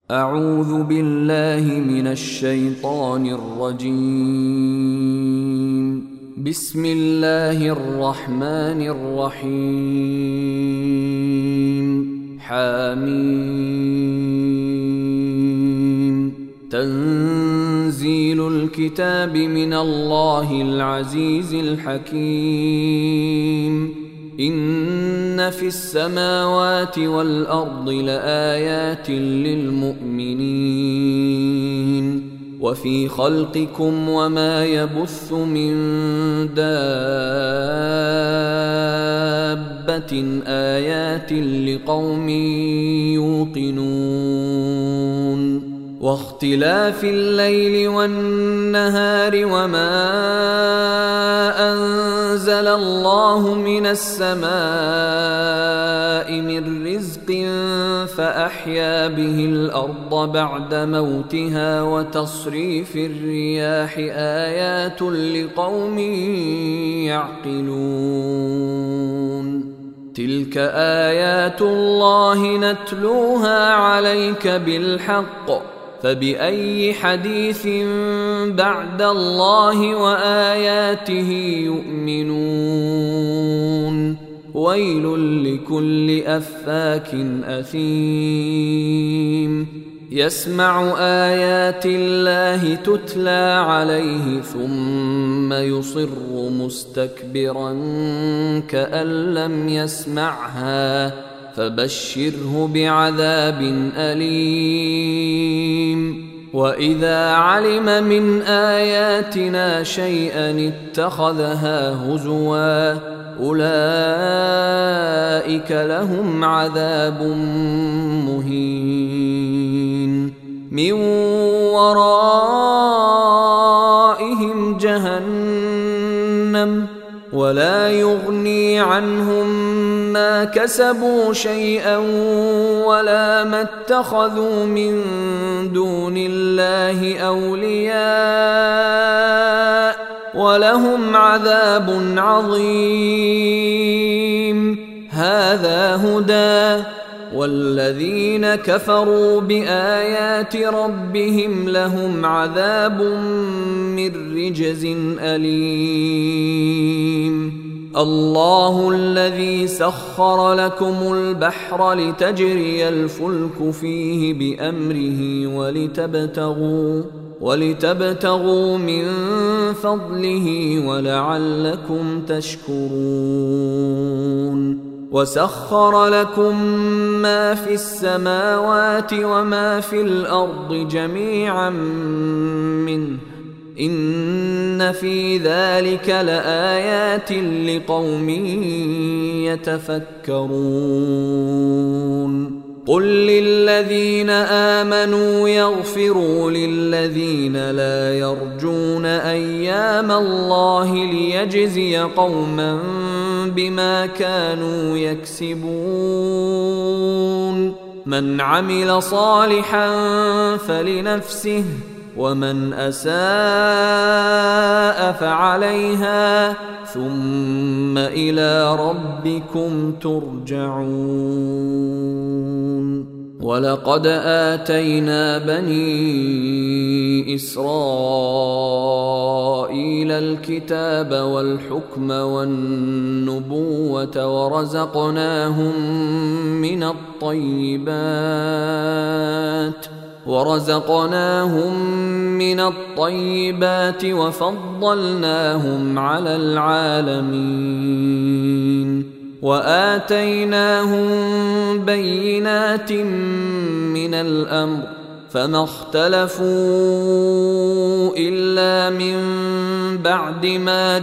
أعوذ بالله من الشيطان الرجيم. بسم الله الرحمن الرحيم. حميم. تنزيل الكتاب من الله العزيز الحكيم. إن في السماوات والأرض لآيات للمؤمنين وفي خلقكم وما يبث من دابة آيات لقوم يوقنون واختلاف الليل والنهار وما أنزل الله من السماء من رزق فأحيا به الأرض بعد موتها وتصريف الرياح آيات لقوم يعقلون. تلك آيات الله نتلوها عليك بالحق فبأي حديث بعد الله وآياته يؤمنون. ويل لكل أفاك أثيم يسمع آيات الله تتلى عليه ثم يصر مستكبرا كأن لم يسمعها فبشره بعذاب أليم. وإذا علم من آياتنا شيئا اتخذها هزوا أولئك لهم عذاب مهين من ورائهم جهنم ولا يغني عنهم ما كسبوا شيئا ولا ما اتخذوا من دون الله أولياء ولهم عذاب عظيم. هذا هدى والذين كفروا بآيات ربهم لهم عذاب من رجز أليم. الله الذي سخر لكم البحر لتجري الفلك فيه بأمره ولتبتغوا من فضله ولعلكم تشكرون. وسخر لكم ما في السماوات وما في الأرض جميعا منه إن في ذلك لآيات لقوم يتفكرون. قل للذين آمنوا يغفروا للذين لا يرجون أيام الله ليجزي قوما بما كانوا يكسبون. من عمل صالحا فلنفسه ومن أساء فعليها ثم إلى ربكم ترجعون. ولقد آتينا بني إسرائيل الكتاب والحكم والنبوة ورزقناهم من الطيبات وفضلناهم على العالمين وآتيناهم بينات من الأمر فما اختلفوا إلا من بعد ما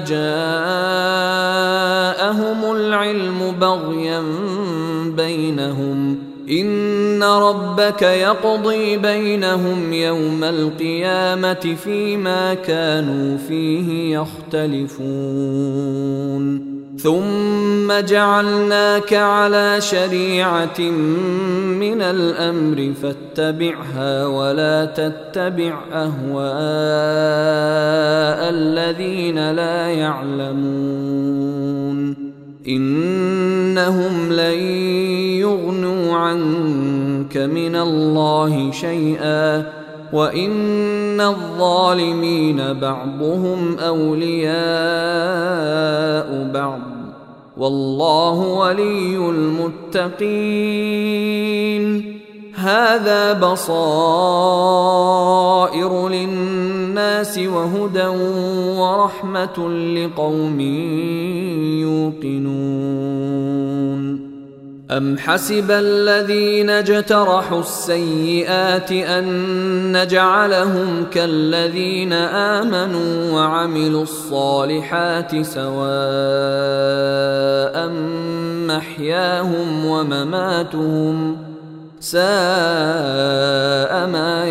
جاءهم العلم بغيا بينهم إن ربك يقضي بينهم يوم القيامة فيما كانوا فيه يختلفون. ثم جعلناك على شريعة من الأمر فاتبعها ولا تتبع أهواء الذين لا يعلمون إنهم لن يغنوا عنك عنك من الله شيئا وإن الظالمين بعضهم أولياء بعض والله ولي المتقين. هذا بصائر للناس وهدى ورحمة لقوم يوقنون. أم حسب الذين اجترحوا السيئات أن نجعلهم كالذين آمنوا وعملوا الصالحات سواء محياهم ومماتهم ساء ما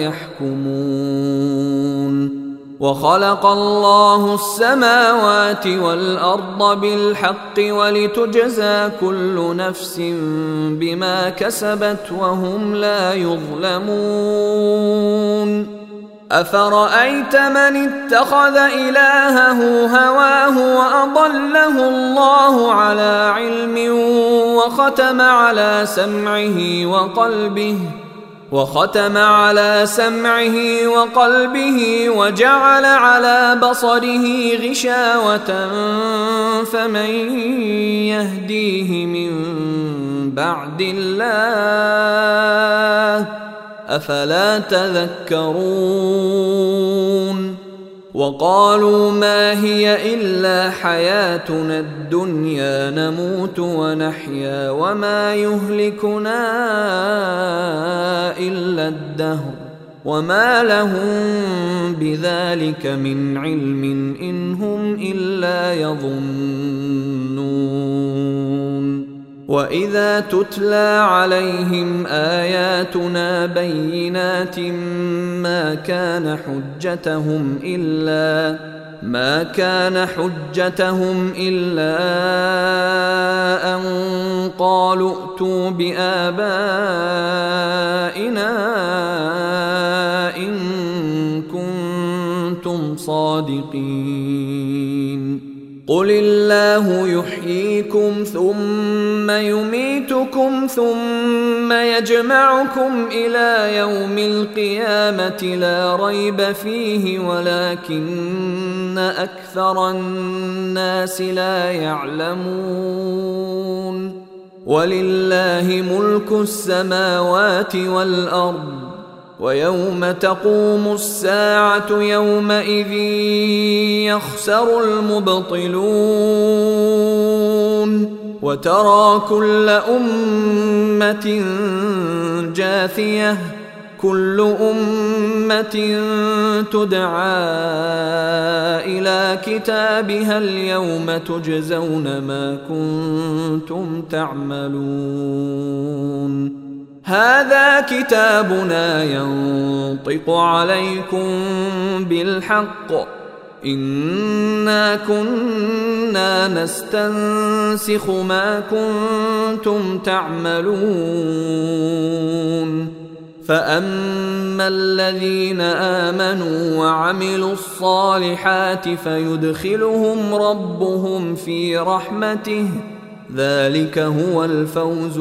يحكمون. وخلق الله السماوات والأرض بالحق ولتجزى كل نفس بما كسبت وهم لا يظلمون. أفرأيت من اتخذ إلهه هواه وأضله الله على علم وختم على سمعه وقلبه وجعل على بصره غشاوة فمن يهديه من بعد الله أفلا تذكرون. وقالوا ما هي إلا حياتنا الدنيا نموت ونحيا وما يهلكنا إلا الدهر وما لهم بذلك من علم إن هم إلا يظنون. وإذا تتلى عليهم آياتنا بينات ما كان حجتهم إلا أن قالوا ائتوا بآبائنا إن كنتم صادقين. قل الله يحييكم ثم يميتكم ثم يجمعكم إلى يوم القيامة لا ريب فيه ولكن أكثر الناس لا يعلمون. ولله ملك السماوات والأرض ويوم تقوم الساعة يومئذ يخسر المبطلون. وترى كل أمة جاثية كل أمة تدعى إلى كتابها اليوم تجزون ما كنتم تعملون. هذا كتابنا ينطق عليكم بالحق إنا كنا نستنسخ ما كنتم تعملون. فأما الذين آمنوا وعملوا الصالحات فيدخلهم ربهم في رحمته ذلك هو الفوز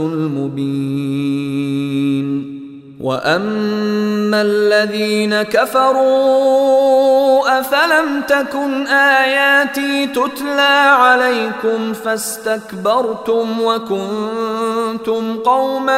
المبين. وأما الذين كفروا أفلم تكن آياتي تتلى عليكم فاستكبرتم وكنتم قوما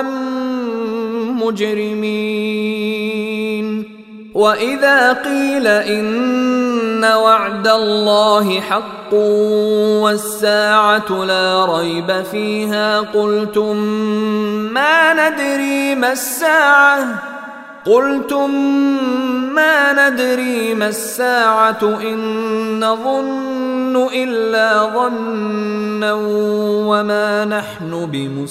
مجرمين. وإذا قيل إن وعد الله حق والساعة لا ريب فيها قلتم ما ندري ما الساعة إن نظن إلا ظنا وما نحن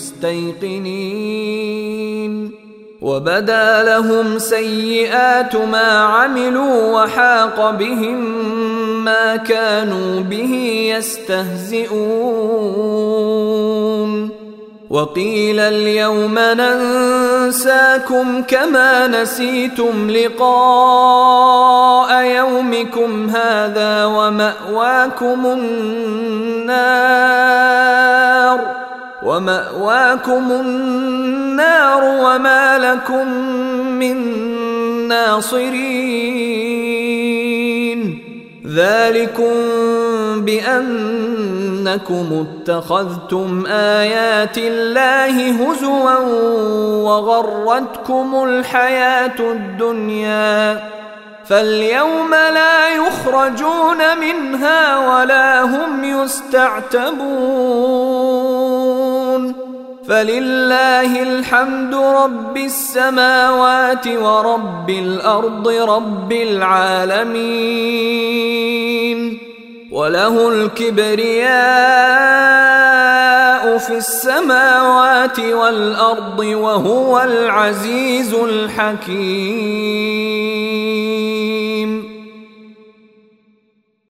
بمستيقنين. وبدا لهم سيئات ما عملوا وحاق بهم ما كانوا به يستهزئون. وقيل اليوم ننساكم كما نسيتم لقاء يومكم هذا ومأواكم النار وما لكم من ناصرين ذلكم بأنكم اتخذتم آيات الله هزوا وغرتكم الحياة الدنيا فاليوم لا يخرجون منها ولا هم يستعتبون فلله الحمد رب السماوات ورب الأرض رب العالمين وله الكبرياء في السماوات والأرض وهو العزيز الحكيم.